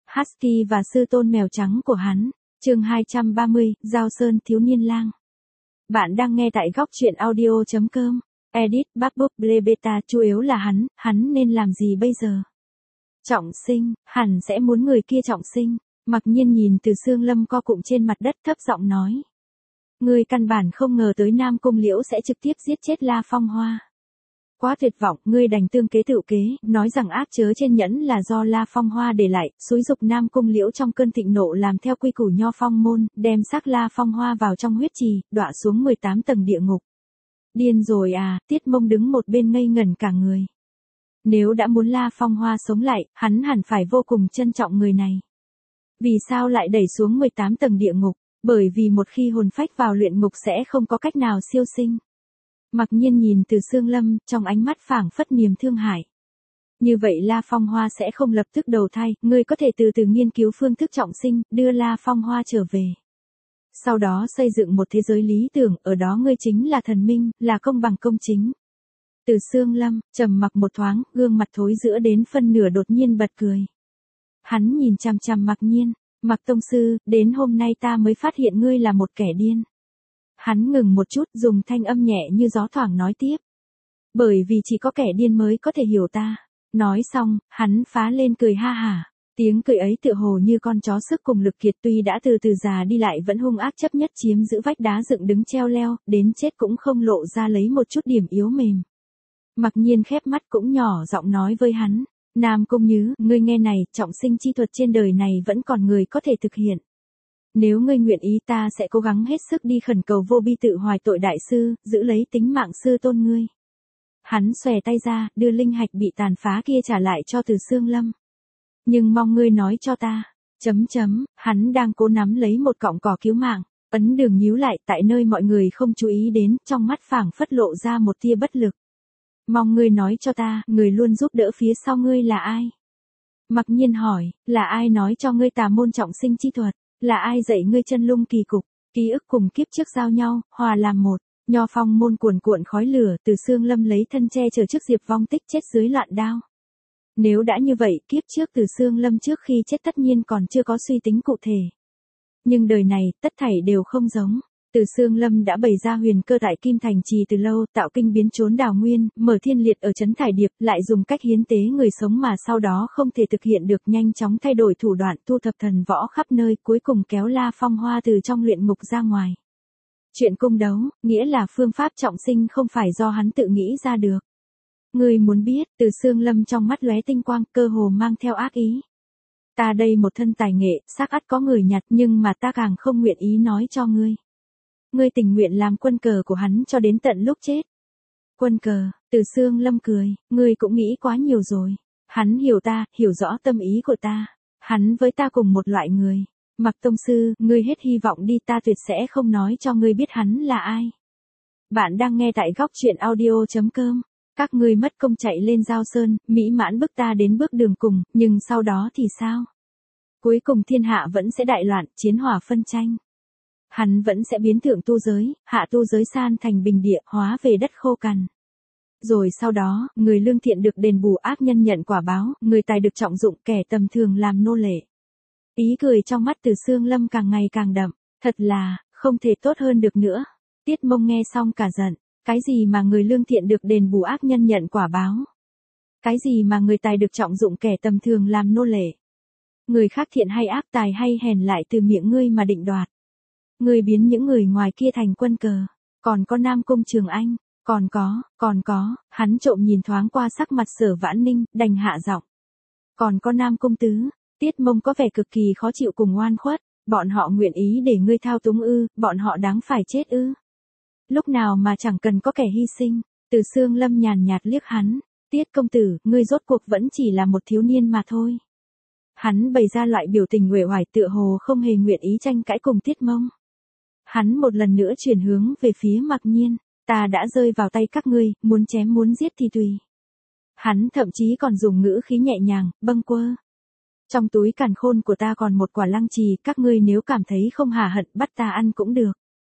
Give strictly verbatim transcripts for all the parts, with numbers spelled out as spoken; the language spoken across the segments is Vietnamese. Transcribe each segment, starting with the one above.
Husky và sư tôn mèo trắng của hắn. Chương hai trăm ba mươi, Giao Sơn thiếu niên lang. Bạn đang nghe tại góc truyện audio chấm com. Edit Barbuk Beta, chủ yếu là hắn, hắn nên làm gì bây giờ? Trọng sinh, hẳn sẽ muốn người kia trọng sinh. Mặc nhiên nhìn Từ Sương Lâm co cụm trên mặt đất thấp giọng nói. Ngươi căn bản không ngờ tới Nam Cung Liễu sẽ trực tiếp giết chết La Phong Hoa. Quá tuyệt vọng, ngươi đành tương kế tự kế, nói rằng ác chớ trên nhẫn là do La Phong Hoa để lại, xúi dục Nam Cung Liễu trong cơn thịnh nộ làm theo quy củ Nho Phong môn, đem xác La Phong Hoa vào trong huyết trì, đọa xuống mười tám tầng địa ngục. Điên rồi à, Tiết Mông đứng một bên ngây ngẩn cả người. Nếu đã muốn La Phong Hoa sống lại, hắn hẳn phải vô cùng trân trọng người này. Vì sao lại đẩy xuống mười tám tầng địa ngục? Bởi vì một khi hồn phách vào luyện ngục sẽ không có cách nào siêu sinh. Mặc nhiên nhìn Từ Sương Lâm, trong ánh mắt phảng phất niềm thương hại. Như vậy La Phong Hoa sẽ không lập tức đầu thai, ngươi có thể từ từ nghiên cứu phương thức trọng sinh, đưa La Phong Hoa trở về. Sau đó xây dựng một thế giới lý tưởng, ở đó ngươi chính là thần minh, là công bằng công chính. Từ Sương Lâm, trầm mặc một thoáng, gương mặt thối rữa đến phân nửa đột nhiên bật cười. Hắn nhìn chằm chằm Mặc Nhiên, Mặc tông sư, đến hôm nay ta mới phát hiện ngươi là một kẻ điên. Hắn ngừng một chút, dùng thanh âm nhẹ như gió thoảng nói tiếp. Bởi vì chỉ có kẻ điên mới có thể hiểu ta. Nói xong, hắn phá lên cười ha hả. Tiếng cười ấy tựa hồ như con chó sức cùng lực kiệt, tuy đã từ từ già đi lại vẫn hung ác chấp nhất chiếm giữ vách đá dựng đứng treo leo, đến chết cũng không lộ ra lấy một chút điểm yếu mềm. Mặc nhiên khép mắt cũng nhỏ giọng nói với hắn. Nam Cung Nhứ, ngươi nghe này, trọng sinh chi thuật trên đời này vẫn còn người có thể thực hiện. Nếu ngươi nguyện ý ta sẽ cố gắng hết sức đi khẩn cầu Vô Bi Tự Hoài Tội đại sư, giữ lấy tính mạng sư tôn ngươi. Hắn xòe tay ra, đưa linh hạch bị tàn phá kia trả lại cho Từ Sương Lâm. Nhưng mong ngươi nói cho ta, chấm chấm, hắn đang cố nắm lấy một cọng cỏ cứu mạng, ấn đường nhíu lại tại nơi mọi người không chú ý đến, trong mắt phảng phất lộ ra một tia bất lực. Mong ngươi nói cho ta, người luôn giúp đỡ phía sau ngươi là ai? Mặc Nhiên hỏi, là ai nói cho ngươi tà môn trọng sinh chi thuật? Là ai dạy ngươi chân lung kỳ cục? Ký ức cùng kiếp trước giao nhau, hòa làm một. Nho Phong môn cuồn cuộn khói lửa, Từ Sương Lâm lấy thân che chở trước Diệp Vong Tích chết dưới loạn đao. Nếu đã như vậy, kiếp trước Từ Sương Lâm trước khi chết tất nhiên còn chưa có suy tính cụ thể. Nhưng đời này, tất thảy đều không giống. Từ Sương Lâm đã bày ra huyền cơ tại Kim Thành Trì từ lâu, tạo kinh biến trốn đào nguyên, mở thiên liệt ở trấn Thải Điệp, lại dùng cách hiến tế người sống mà sau đó không thể thực hiện được, nhanh chóng thay đổi thủ đoạn, thu thập thần võ khắp nơi, cuối cùng kéo La Phong Hoa từ trong luyện ngục ra ngoài. Chuyện cung đấu, nghĩa là phương pháp trọng sinh không phải do hắn tự nghĩ ra được. Ngươi muốn biết, Từ Sương Lâm trong mắt lóe tinh quang, cơ hồ mang theo ác ý. Ta đây một thân tài nghệ, xác ắt có người nhặt, nhưng mà ta càng không nguyện ý nói cho ngươi. Ngươi tình nguyện làm quân cờ của hắn cho đến tận lúc chết. Quân cờ, Từ Sương Lâm cười, ngươi cũng nghĩ quá nhiều rồi. Hắn hiểu ta, hiểu rõ tâm ý của ta. Hắn với ta cùng một loại người. Mặc tông sư, ngươi hết hy vọng đi, ta tuyệt sẽ không nói cho ngươi biết hắn là ai. Bạn đang nghe tại góc truyện audio chấm com. Các ngươi mất công chạy lên Giao Sơn, mỹ mãn bức ta đến bước đường cùng, nhưng sau đó thì sao? Cuối cùng thiên hạ vẫn sẽ đại loạn, chiến hỏa phân tranh. Hắn vẫn sẽ biến thượng tu giới, hạ tu giới san thành bình địa, hóa về đất khô cằn. Rồi sau đó, người lương thiện được đền bù, ác nhân nhận quả báo, người tài được trọng dụng, kẻ tầm thường làm nô lệ. Ý cười trong mắt Từ Sương Lâm càng ngày càng đậm, thật là, không thể tốt hơn được nữa. Tiết Mông nghe xong cả giận, cái gì mà người lương thiện được đền bù, ác nhân nhận quả báo? Cái gì mà người tài được trọng dụng, kẻ tầm thường làm nô lệ? Người khác thiện hay ác, tài hay hèn lại từ miệng ngươi mà định đoạt. Ngươi biến những người ngoài kia thành quân cờ. Còn có Nam Cung Trường Anh, còn có, còn có, hắn trộm nhìn thoáng qua sắc mặt Sở Vãn Ninh, đành hạ giọng. Còn có Nam Cung Tứ, Tiết Mông có vẻ cực kỳ khó chịu cùng oan khuất, bọn họ nguyện ý để ngươi thao túng ư, bọn họ đáng phải chết ư. Lúc nào mà chẳng cần có kẻ hy sinh. Từ Sương Lâm nhàn nhạt liếc hắn, Tiết công tử, ngươi rốt cuộc vẫn chỉ là một thiếu niên mà thôi. Hắn bày ra loại biểu tình uể oải tựa hồ không hề nguyện ý tranh cãi cùng Tiết Mông. Hắn một lần nữa chuyển hướng về phía Mặc Nhiên, ta đã rơi vào tay các ngươi, muốn chém muốn giết thì tùy. Hắn thậm chí còn dùng ngữ khí nhẹ nhàng, bâng quơ. Trong túi càn khôn của ta còn một quả lăng trì, các ngươi nếu cảm thấy không hà hận bắt ta ăn cũng được.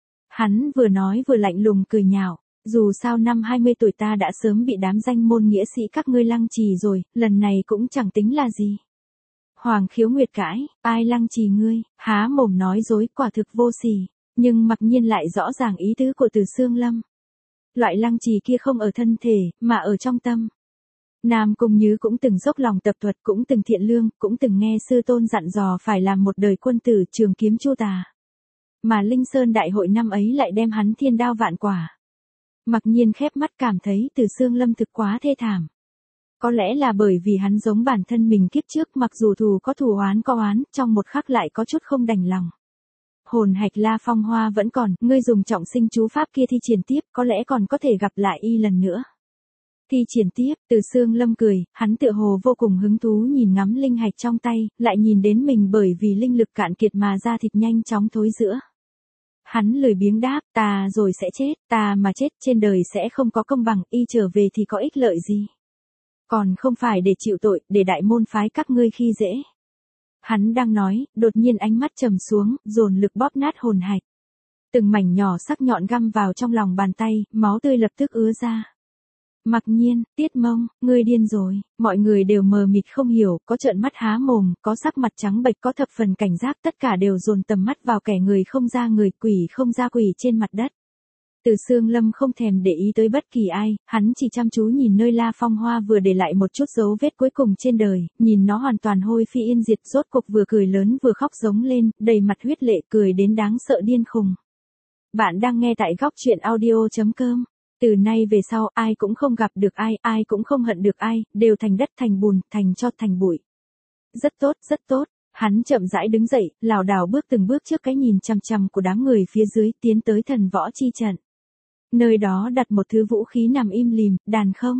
Hắn vừa nói vừa lạnh lùng cười nhạo, dù sao năm hai mươi tuổi ta đã sớm bị đám danh môn nghĩa sĩ các ngươi lăng trì rồi, lần này cũng chẳng tính là gì. Hoàng Khiếu Nguyệt cãi, ai lăng trì ngươi, há mồm nói dối quả thực vô sỉ, nhưng mặc nhiên lại rõ ràng ý tứ của Từ Xương Lâm. Loại lăng trì kia không ở thân thể, mà ở trong tâm. Nam Cung Nhứ cũng từng dốc lòng tập thuật, cũng từng thiện lương, cũng từng nghe sư tôn dặn dò phải làm một đời quân tử trường kiếm chu tà. Mà Linh Sơn đại hội năm ấy lại đem hắn thiên đao vạn quả. Mặc nhiên khép mắt cảm thấy Từ Xương Lâm thực quá thê thảm. Có lẽ là bởi vì hắn giống bản thân mình kiếp trước, mặc dù thù có thù oán có oán, trong một khắc lại có chút không đành lòng. Hồn hạch La Phong Hoa vẫn còn, ngươi dùng trọng sinh chú pháp kia thi triển tiếp, có lẽ còn có thể gặp lại y lần nữa. Thi triển tiếp, Từ Xương Lâm cười, hắn tựa hồ vô cùng hứng thú nhìn ngắm linh hạch trong tay, lại nhìn đến mình bởi vì linh lực cạn kiệt mà da thịt nhanh chóng thối rữa. Hắn lười biếng đáp, ta rồi sẽ chết, ta mà chết trên đời sẽ không có công bằng, y trở về thì có ích lợi gì. Còn không phải để chịu tội, để đại môn phái các ngươi khi dễ. Hắn đang nói, đột nhiên ánh mắt trầm xuống, dồn lực bóp nát hồn hạch. Từng mảnh nhỏ sắc nhọn găm vào trong lòng bàn tay, máu tươi lập tức ứa ra. Mặc nhiên, Tiết Mông, ngươi điên rồi, mọi người đều mờ mịt không hiểu, có trợn mắt há mồm, có sắc mặt trắng bệch, có thập phần cảnh giác, tất cả đều dồn tầm mắt vào kẻ người không ra người, quỷ không ra quỷ trên mặt đất. Từ Xương Lâm không thèm để ý tới bất kỳ ai, hắn chỉ chăm chú nhìn nơi La Phong Hoa vừa để lại một chút dấu vết cuối cùng trên đời, nhìn nó hoàn toàn hôi phi yên diệt, rốt cục vừa cười lớn vừa khóc giống lên, đầy mặt huyết lệ, cười đến đáng sợ điên khùng. Bạn đang nghe tại góc truyện audio chấm com. Từ nay về sau, ai cũng không gặp được ai, ai cũng không hận được ai, đều thành đất thành bùn, thành tro thành bụi. Rất tốt, rất tốt. Hắn chậm rãi đứng dậy, lảo đảo bước từng bước trước cái nhìn chằm chằm của đám người phía dưới, tiến tới thần võ chi trận. Nơi đó đặt một thứ vũ khí nằm im lìm, đàn không.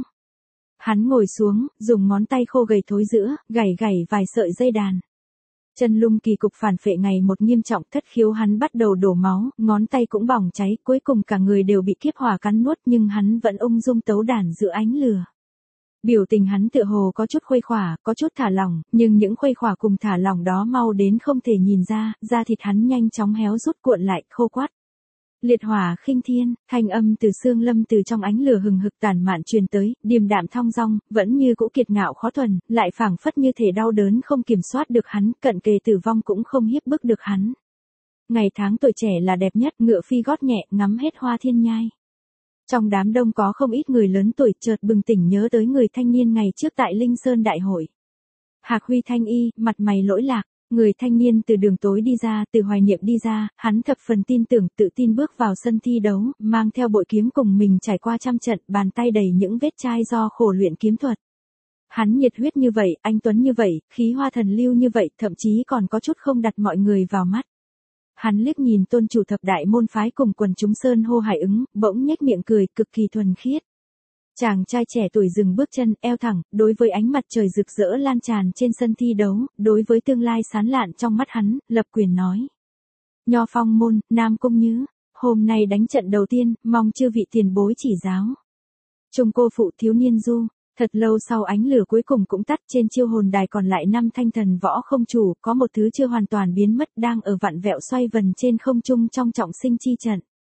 Hắn ngồi xuống, dùng ngón tay khô gầy thối rữa, gảy gảy vài sợi dây đàn. Chân lung kỳ cục phản phệ ngày một nghiêm trọng, thất khiếu hắn bắt đầu đổ máu, ngón tay cũng bỏng cháy, cuối cùng cả người đều bị kiếp hỏa cắn nuốt, nhưng hắn vẫn ung dung tấu đàn giữa ánh lửa. Biểu tình hắn tựa hồ có chút khuây khỏa, có chút thả lỏng, nhưng những khuây khỏa cùng thả lỏng đó mau đến không thể nhìn ra, da thịt hắn nhanh chóng héo rút cuộn lại, khô quắt. Liệt hỏa khinh thiên, thanh âm Từ Xương Lâm từ trong ánh lửa hừng hực tản mạn truyền tới, điềm đạm thong dong, vẫn như cũ kiệt ngạo khó thuần, lại phảng phất như thể đau đớn không kiểm soát được hắn, cận kề tử vong cũng không hiếp bức được hắn. Ngày tháng tuổi trẻ là đẹp nhất, ngựa phi gót nhẹ, ngắm hết hoa thiên nhai. Trong đám đông có không ít người lớn tuổi chợt bừng tỉnh nhớ tới người thanh niên ngày trước tại Linh Sơn Đại hội. Hạc Huy Thanh Y, mặt mày lỗi lạc. Người thanh niên từ đường tối đi ra, từ hoài niệm đi ra, hắn thập phần tin tưởng, tự tin bước vào sân thi đấu, mang theo bội kiếm cùng mình trải qua trăm trận, bàn tay đầy những vết chai do khổ luyện kiếm thuật. Hắn nhiệt huyết như vậy, anh tuấn như vậy, khí hoa thần lưu như vậy, thậm chí còn có chút không đặt mọi người vào mắt. Hắn liếc nhìn tôn chủ thập đại môn phái cùng quần chúng sơn hô hải ứng, bỗng nhếch miệng cười, cực kỳ thuần khiết. Chàng trai trẻ tuổi dừng bước chân, eo thẳng, đối với ánh mặt trời rực rỡ lan tràn trên sân thi đấu, đối với tương lai sáng lạn trong mắt hắn, lập quyền nói. Nho Phong môn, Nam Cung Nhứ, hôm nay đánh trận đầu tiên, mong chư vị tiền bối chỉ giáo. Trung cô phụ thiếu niên du, thật lâu sau ánh lửa cuối cùng cũng tắt, trên chiêu hồn đài còn lại năm thanh thần võ không chủ, có một thứ chưa hoàn toàn biến mất đang ở vặn vẹo xoay vần trên không trung trong trọng sinh chi trận.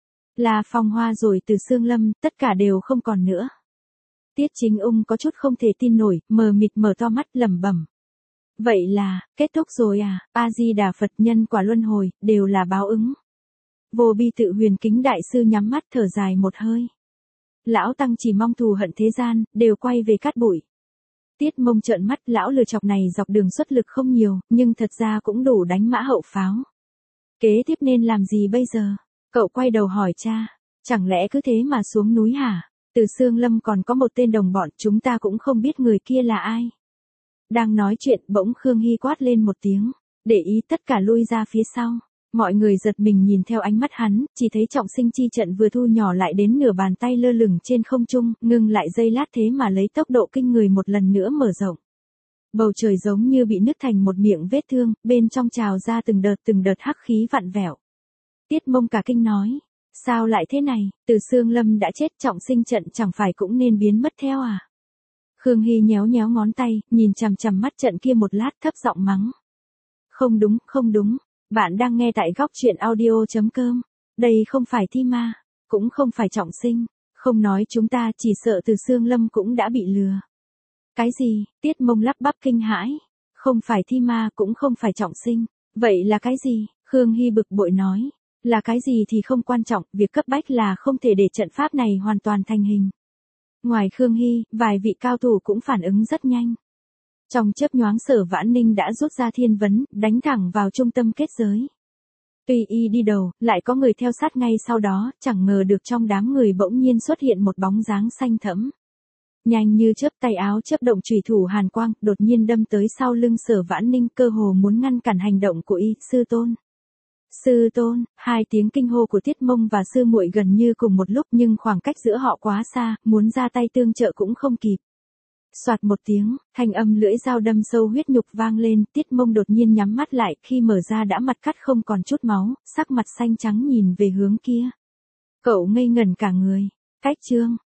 La Phong Hoa rồi Từ Xương Lâm, tất cả đều không còn nữa. Tiết Chính Ung có chút không thể tin nổi, mờ mịt mở to mắt lẩm bẩm. Vậy là, kết thúc rồi à, A-di-đà Phật, nhân quả luân hồi, đều là báo ứng. Vô bi tự huyền kính đại sư nhắm mắt thở dài một hơi. Lão Tăng chỉ mong thù hận thế gian, đều quay về cát bụi. Tiết Mông trợn mắt, lão lừa chọc này dọc đường xuất lực không nhiều, nhưng thật ra cũng đủ đánh mã hậu pháo. Kế tiếp nên làm gì bây giờ? Cậu quay đầu hỏi cha, chẳng lẽ cứ thế mà xuống núi hả? Từ Xương Lâm còn có một tên đồng bọn, chúng ta cũng không biết người kia là ai. Đang nói chuyện, bỗng Khương Hy quát lên một tiếng, để ý tất cả lui ra phía sau. Mọi người giật mình nhìn theo ánh mắt hắn, chỉ thấy trọng sinh chi trận vừa thu nhỏ lại đến nửa bàn tay lơ lửng trên không trung, ngừng lại giây lát thế mà lấy tốc độ kinh người một lần nữa mở rộng. Bầu trời giống như bị nứt thành một miệng vết thương, bên trong trào ra từng đợt từng đợt hắc khí vặn vẹo. Tiết Mông cả kinh nói, sao lại thế này, Từ Xương Lâm đã chết, trọng sinh trận chẳng phải cũng nên biến mất theo à? Khương Hy nhéo nhéo ngón tay, nhìn chằm chằm mắt trận kia một lát, thấp giọng mắng. Không đúng, không đúng, bạn đang nghe tại góc truyện audio chấm com, đây không phải thi ma, cũng không phải trọng sinh, không nói chúng ta, chỉ sợ Từ Xương Lâm cũng đã bị lừa. Cái gì? Tiết Mông lắp bắp kinh hãi. Không phải thi ma cũng không phải trọng sinh. Vậy là cái gì? Khương Hy bực bội nói. Là cái gì thì không quan trọng, việc cấp bách là không thể để trận pháp này hoàn toàn thành hình. Ngoài Khương Hy, vài vị cao thủ cũng phản ứng rất nhanh. Trong chớp nhoáng Sở Vãn Ninh đã rút ra thiên vấn, đánh thẳng vào trung tâm kết giới. Tuy y đi đầu, lại có người theo sát ngay sau đó, chẳng ngờ được trong đám người bỗng nhiên xuất hiện một bóng dáng xanh thẫm. Nhanh như chớp, tay áo chớp động chủy thủ hàn quang, đột nhiên đâm tới sau lưng Sở Vãn Ninh, cơ hồ muốn ngăn cản hành động của y. Sư tôn. Sư tôn, hai tiếng kinh hô của Tiết Mông và sư muội gần như cùng một lúc, nhưng khoảng cách giữa họ quá xa, muốn ra tay tương trợ cũng không kịp. Soạt một tiếng, thanh âm lưỡi dao đâm sâu huyết nhục vang lên, Tiết Mông đột nhiên nhắm mắt lại, khi mở ra đã mặt cắt không còn chút máu, sắc mặt xanh trắng nhìn về hướng kia. Cậu ngây ngẩn cả người. Cách chương